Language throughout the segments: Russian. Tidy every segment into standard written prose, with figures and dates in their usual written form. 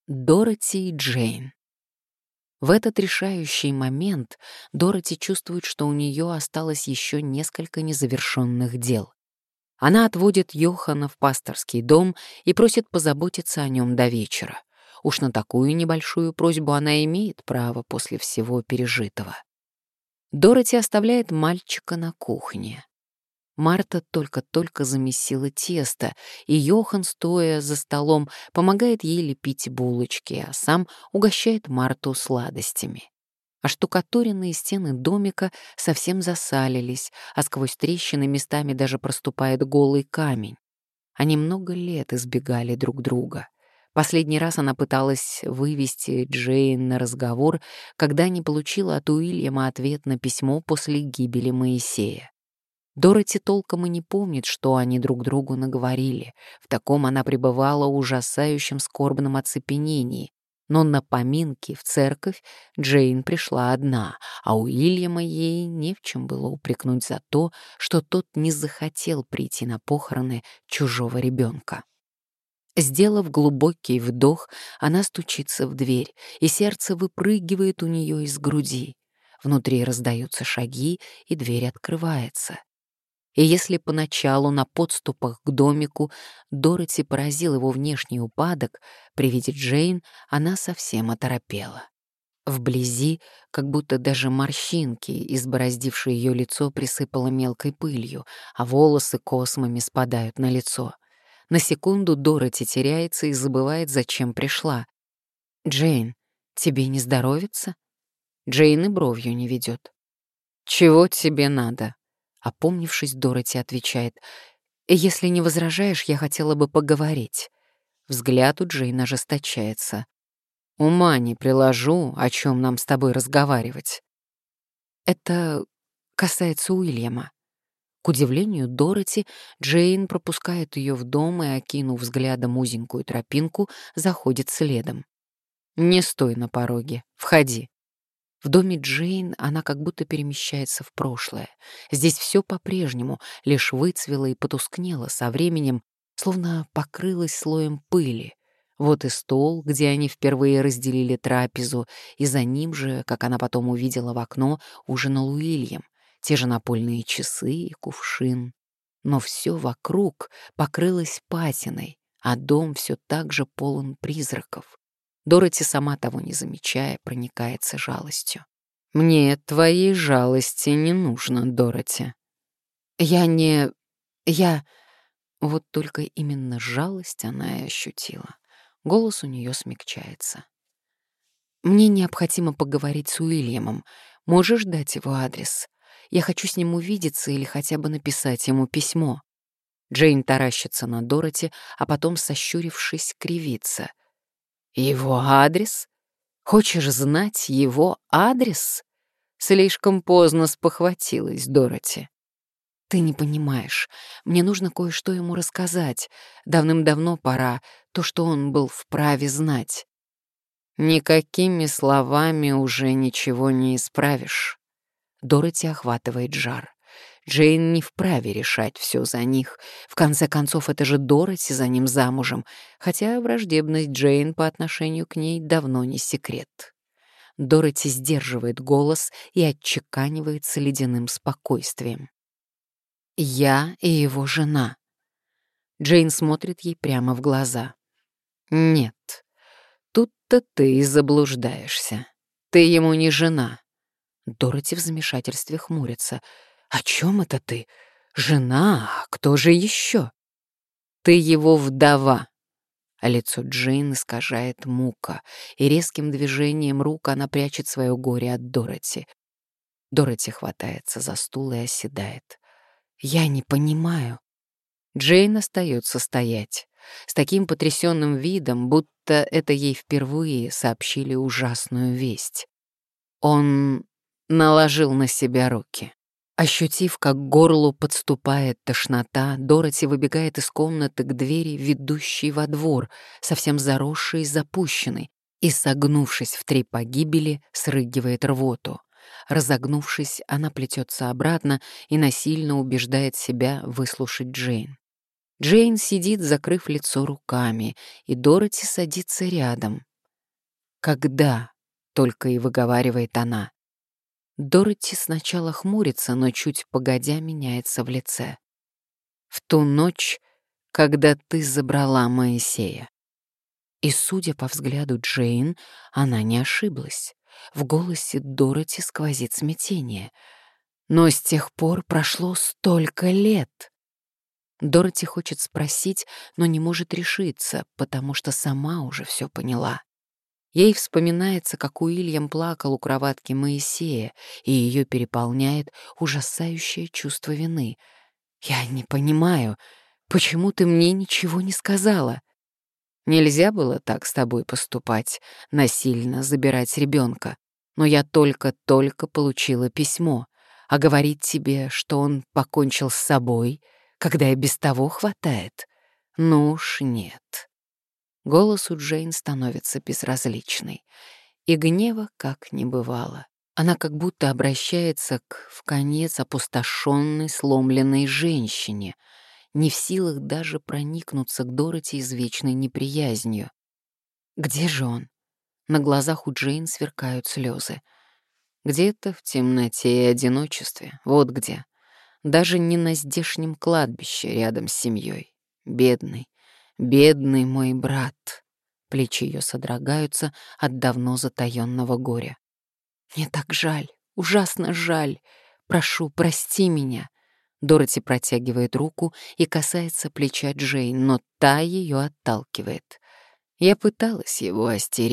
Дороти и Джейн. В этот решающий момент Дороти чувствует, что у нее осталось еще несколько незавершенных дел. Она отводит Йохана в пасторский дом и просит позаботиться о нем до вечера. Уж на такую небольшую просьбу она имеет право после всего пережитого. Дороти оставляет мальчика на кухне. Марта только-только замесила тесто, и Йохан, стоя за столом, помогает ей лепить булочки, а сам угощает Марту сладостями. Оштукатуренные стены домика совсем засалились, а сквозь трещины местами даже проступает голый камень. Они много лет избегали друг друга. Последний раз она пыталась вывести Джейн на разговор, когда не получила от Уильяма ответ на письмо после гибели Моисея. Дороти толком и не помнит, что они друг другу наговорили. В таком она пребывала в ужасающем скорбном оцепенении. Но на поминки в церковь Джейн пришла одна, а Уильяма ей не в чем было упрекнуть за то, что тот не захотел прийти на похороны чужого ребенка. Сделав глубокий вдох, она стучится в дверь, и сердце выпрыгивает у нее из груди. Внутри раздаются шаги, и дверь открывается. И если поначалу на подступах к домику Дороти поразил его внешний упадок, при виде Джейн она совсем оторопела. Вблизи, как будто даже морщинки, избороздившие ее лицо, присыпало мелкой пылью, а волосы космами спадают на лицо. На секунду Дороти теряется и забывает, зачем пришла. «Джейн, тебе не здоровится?» Джейн и бровью не ведет. «Чего тебе надо?» Опомнившись, Дороти отвечает: «Если не возражаешь, я хотела бы поговорить». Взгляд у Джейн ожесточается. «Ума не приложу, о чем нам с тобой разговаривать». Это касается Уильяма. К удивлению Дороти, Джейн пропускает ее в дом и, окинув взглядом узенькую тропинку, заходит следом. «Не стой на пороге, входи». В доме Джейн она как будто перемещается в прошлое. Здесь все по-прежнему, лишь выцвело и потускнело со временем, словно покрылось слоем пыли. Вот и стол, где они впервые разделили трапезу, и за ним же, как она потом увидела в окно, ужинал Уильям. Те же напольные часы и кувшин. Но все вокруг покрылось патиной, а дом все так же полон призраков. Дороти, сама того не замечая, проникается жалостью. «Мне твоей жалости не нужно, Дороти». «Я не... я...» Вот только именно жалость она и ощутила. Голос у нее смягчается. «Мне необходимо поговорить с Уильямом. Можешь дать его адрес? Я хочу с ним увидеться или хотя бы написать ему письмо». Джейн таращится на Дороти, а потом, сощурившись, кривится. «Его адрес? Хочешь знать его адрес?» Слишком поздно спохватилась Дороти. «Ты не понимаешь. Мне нужно кое-что ему рассказать. Давным-давно пора, то, что он был вправе знать». «Никакими словами уже ничего не исправишь». Дороти охватывает жар. Джейн не вправе решать все за них. В конце концов, это же Дороти за ним замужем, хотя враждебность Джейн по отношению к ней давно не секрет. Дороти сдерживает голос и отчеканивает с ледяным спокойствием. «Я и его жена». Джейн смотрит ей прямо в глаза. «Нет, тут-то ты и заблуждаешься. Ты ему не жена». Дороти в замешательстве хмурится. «О чем это ты? Жена? А кто же еще?» «Ты его вдова». А лицо Джейн искажает мука, и резким движением рук она прячет свое горе от Дороти. Дороти хватается за стул и оседает. «Я не понимаю». Джейн остается стоять, с таким потрясенным видом, будто это ей впервые сообщили ужасную весть. Он наложил на себя руки. Ощутив, как к горлу подступает тошнота, Дороти выбегает из комнаты к двери, ведущей во двор, совсем заросшей и запущенной, и, согнувшись в 3 погибели, срыгивает рвоту. Разогнувшись, она плетется обратно и насильно убеждает себя выслушать Джейн. Джейн сидит, закрыв лицо руками, и Дороти садится рядом. «Когда?» — только и выговаривает она. Дороти сначала хмурится, но чуть погодя меняется в лице. «В ту ночь, когда ты забрала Моисея». И, судя по взгляду Джейн, она не ошиблась. В голосе Дороти сквозит смятение. Но с тех пор прошло столько лет. Дороти хочет спросить, но не может решиться, потому что сама уже все поняла. Ей вспоминается, как Уильям плакал у кроватки Моисея, и ее переполняет ужасающее чувство вины. «Я не понимаю, почему ты мне ничего не сказала?» «Нельзя было так с тобой поступать, насильно забирать ребенка. Но я только-только получила письмо, а говорить тебе, что он покончил с собой, когда и без того хватает? Ну уж нет». Голос у Джейн становится безразличный, и гнева как не бывало. Она как будто обращается к вконец опустошенной, сломленной женщине, не в силах даже проникнуться к Дороти извечной неприязнью. Где же он? На глазах у Джейн сверкают слезы. Где-то в темноте и одиночестве, вот где. Даже не на здешнем кладбище рядом с семьей. Бедный, бедный мой брат. Плечи ее содрогаются от давно затаённого горя. Мне так жаль, ужасно жаль. Прошу, прости меня. Дороти протягивает руку и касается плеча Джейн, но та ее отталкивает. Я пыталась его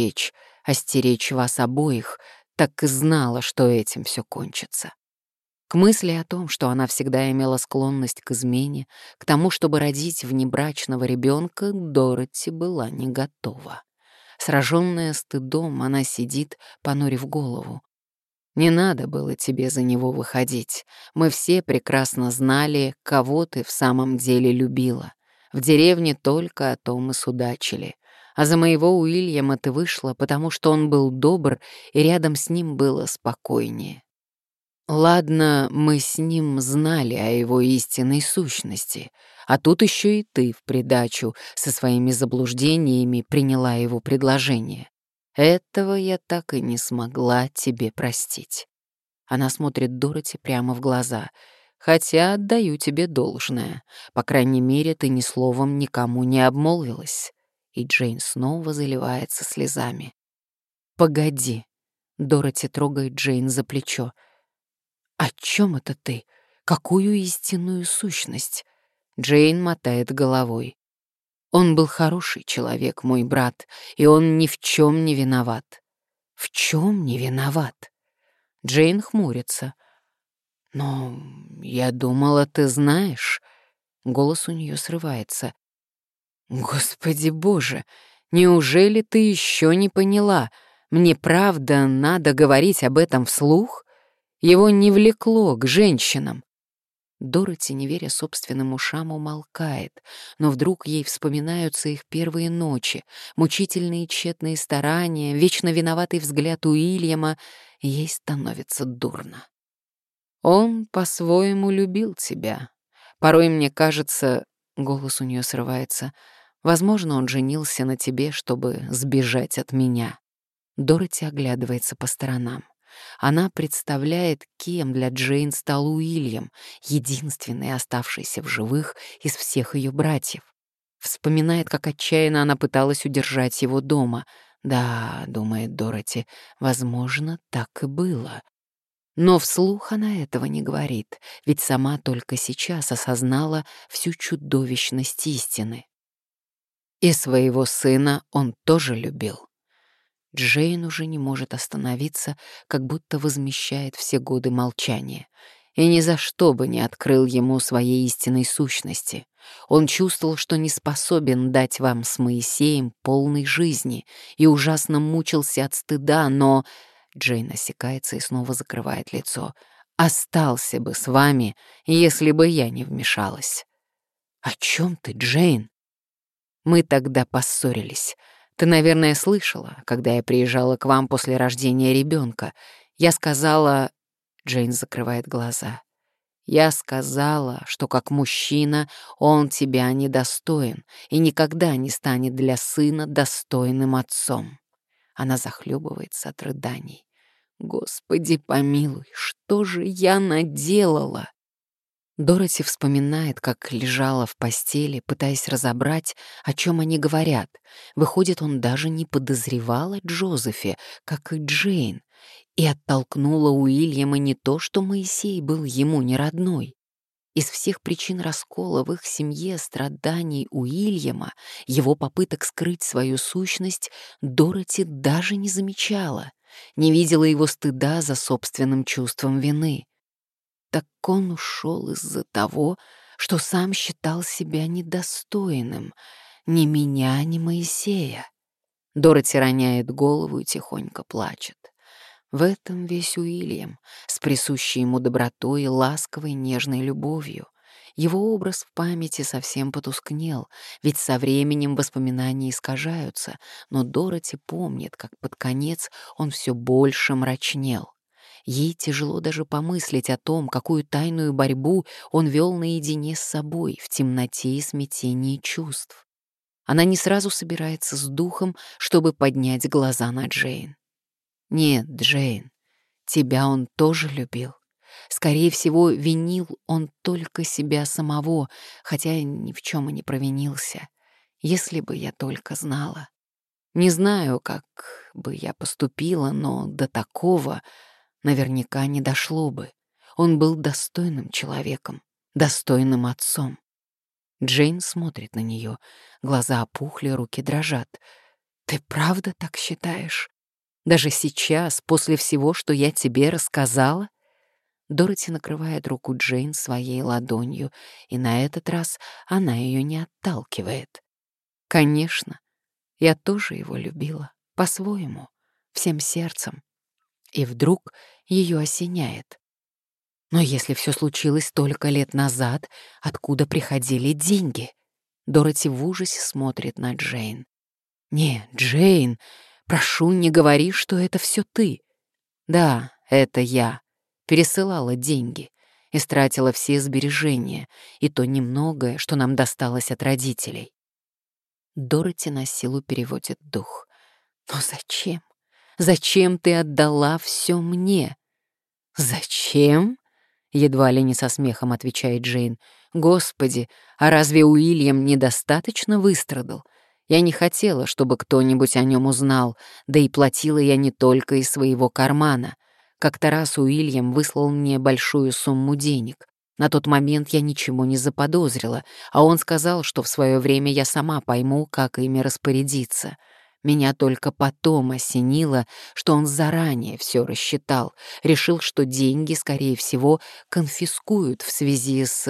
остеречь вас обоих, так и знала, что этим все кончится. К мысли о том, что она всегда имела склонность к измене, к тому, чтобы родить внебрачного ребенка, Дороти была не готова. Сраженная стыдом, она сидит, понурив голову. «Не надо было тебе за него выходить. Мы все прекрасно знали, кого ты в самом деле любила. В деревне только о том и судачили. А за моего Уильяма ты вышла, потому что он был добр, и рядом с ним было спокойнее. Ладно, мы с ним знали о его истинной сущности, а тут еще и ты в придачу со своими заблуждениями приняла его предложение. Этого я так и не смогла тебе простить». Она смотрит Дороти прямо в глаза. «Хотя отдаю тебе должное. По крайней мере, ты ни словом никому не обмолвилась». И Джейн снова заливается слезами. «Погоди». Дороти трогает Джейн за плечо. «О чем это ты? Какую истинную сущность?» Джейн мотает головой. «Он был хороший человек, мой брат, и он ни в чем не виноват». «В чем не виноват?» Джейн хмурится. «Но я думала, ты знаешь». Голос у нее срывается. «Господи Боже, неужели ты еще не поняла? Мне правда надо говорить об этом вслух? Его не влекло к женщинам». Дороти, не веря собственным ушам, умолкает, но вдруг ей вспоминаются их первые ночи, мучительные тщетные старания, вечно виноватый взгляд Уильяма, и ей становится дурно. «Он по-своему любил тебя. Порой мне кажется...» — голос у нее срывается. «Возможно, он женился на тебе, чтобы сбежать от меня». Дороти оглядывается по сторонам. Она представляет, кем для Джейн стал Уильям, единственный оставшийся в живых из всех ее братьев. Вспоминает, как отчаянно она пыталась удержать его дома. «Да», — думает Дороти, — «возможно, так и было». Но вслух она этого не говорит, ведь сама только сейчас осознала всю чудовищность истины. И своего сына он тоже любил. Джейн уже не может остановиться, как будто возмещает все годы молчания. И ни за что бы не открыл ему своей истинной сущности. Он чувствовал, что не способен дать вам с Моисеем полной жизни, и ужасно мучился от стыда, но... Джейн осекается и снова закрывает лицо. «Остался бы с вами, если бы я не вмешалась». «О чем ты, Джейн?» «Мы тогда поссорились. Ты, наверное, слышала, когда я приезжала к вам после рождения ребенка. Я сказала...» Джейн закрывает глаза. «Я сказала, что как мужчина он тебя недостоин и никогда не станет для сына достойным отцом». Она захлебывается от рыданий. «Господи помилуй, что же я наделала?» Дороти вспоминает, как лежала в постели, пытаясь разобрать, о чем они говорят. Выходит, он даже не подозревал о Джозефе, как и Джейн, и оттолкнула Уильяма не то, что Моисей был ему не родной. Из всех причин раскола в их семье, страданий Уильяма, его попыток скрыть свою сущность, Дороти даже не замечала, не видела его стыда за собственным чувством вины. Так он ушел из-за того, что сам считал себя недостойным ни меня, ни Моисея. Дороти роняет голову и тихонько плачет. В этом весь Уильям, с присущей ему добротой и ласковой нежной любовью. Его образ в памяти совсем потускнел, ведь со временем воспоминания искажаются, но Дороти помнит, как под конец он все больше мрачнел. Ей тяжело даже помыслить о том, какую тайную борьбу он вел наедине с собой в темноте и смятении чувств. Она не сразу собирается с духом, чтобы поднять глаза на Джейн. «Нет, Джейн, тебя он тоже любил. Скорее всего, винил он только себя самого, хотя ни в чем и не провинился. Если бы я только знала. Не знаю, как бы я поступила, но до такого наверняка не дошло бы. Он был достойным человеком, достойным отцом». Джейн смотрит на нее, глаза опухли, руки дрожат. «Ты правда так считаешь? Даже сейчас, после всего, что я тебе рассказала?» Дороти накрывает руку Джейн своей ладонью, и на этот раз она ее не отталкивает. «Конечно, я тоже его любила, по-своему, всем сердцем». И вдруг ее осеняет. «Но если все случилось столько лет назад, откуда приходили деньги?» Дороти в ужасе смотрит на Джейн. «Не, Джейн, прошу, не говори, что это все ты». «Да, это я. Пересылала деньги. Истратила все сбережения, и то немногое, что нам досталось от родителей». Дороти на силу переводит дух. «Но зачем? Зачем ты отдала все мне?» «Зачем?» — едва ли не со смехом отвечает Джейн. «Господи, а разве Уильям недостаточно выстрадал? Я не хотела, чтобы кто-нибудь о нем узнал, да и платила я не только из своего кармана. Как-то раз Уильям выслал мне большую сумму денег. На тот момент я ничего не заподозрила, а он сказал, что в свое время я сама пойму, как ими распорядиться. Меня только потом осенило, что он заранее все рассчитал, решил, что деньги, скорее всего, конфискуют в связи с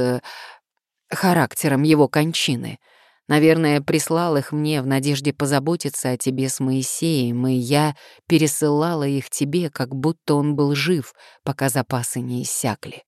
характером его кончины. Наверное, прислал их мне в надежде позаботиться о тебе с Моисеем, и я пересылала их тебе, как будто он был жив, пока запасы не иссякли».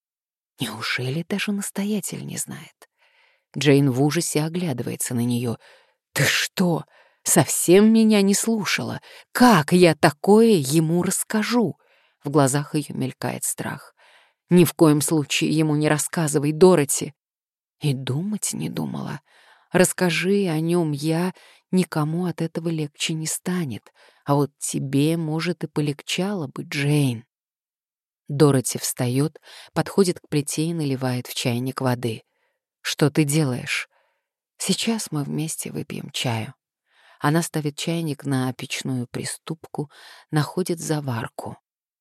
Неужели даже настоятель не знает? Джейн в ужасе оглядывается на нее. «Ты что, совсем меня не слушала? Как я такое ему расскажу?» В глазах ее мелькает страх. «Ни в коем случае ему не рассказывай, Дороти». И думать не думала. Расскажи о нем я, никому от этого легче не станет. А вот тебе, может, и полегчало бы, Джейн. Дороти встает, подходит к плите и наливает в чайник воды. «Что ты делаешь?» «Сейчас мы вместе выпьем чаю». Она ставит чайник на печную приступку, находит заварку.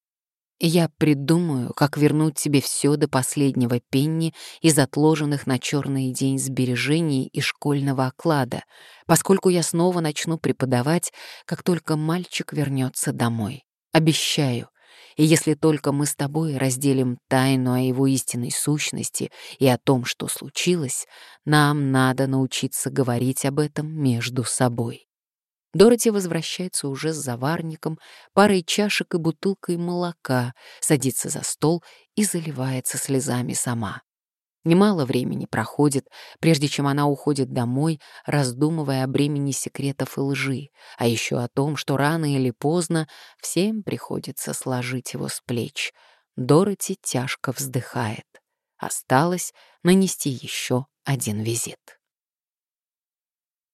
«Я придумаю, как вернуть тебе все до последнего пенни из отложенных на черный день сбережений и школьного оклада, поскольку я снова начну преподавать, как только мальчик вернется домой. Обещаю. И если только мы с тобой разделим тайну о его истинной сущности и о том, что случилось, нам надо научиться говорить об этом между собой». Дороти возвращается уже с заварником, парой чашек и бутылкой молока, садится за стол и заливается слезами сама. Немало времени проходит, прежде чем она уходит домой, раздумывая о бремени секретов и лжи, а еще о том, что рано или поздно всем приходится сложить его с плеч. Дороти тяжко вздыхает. Осталось нанести еще один визит.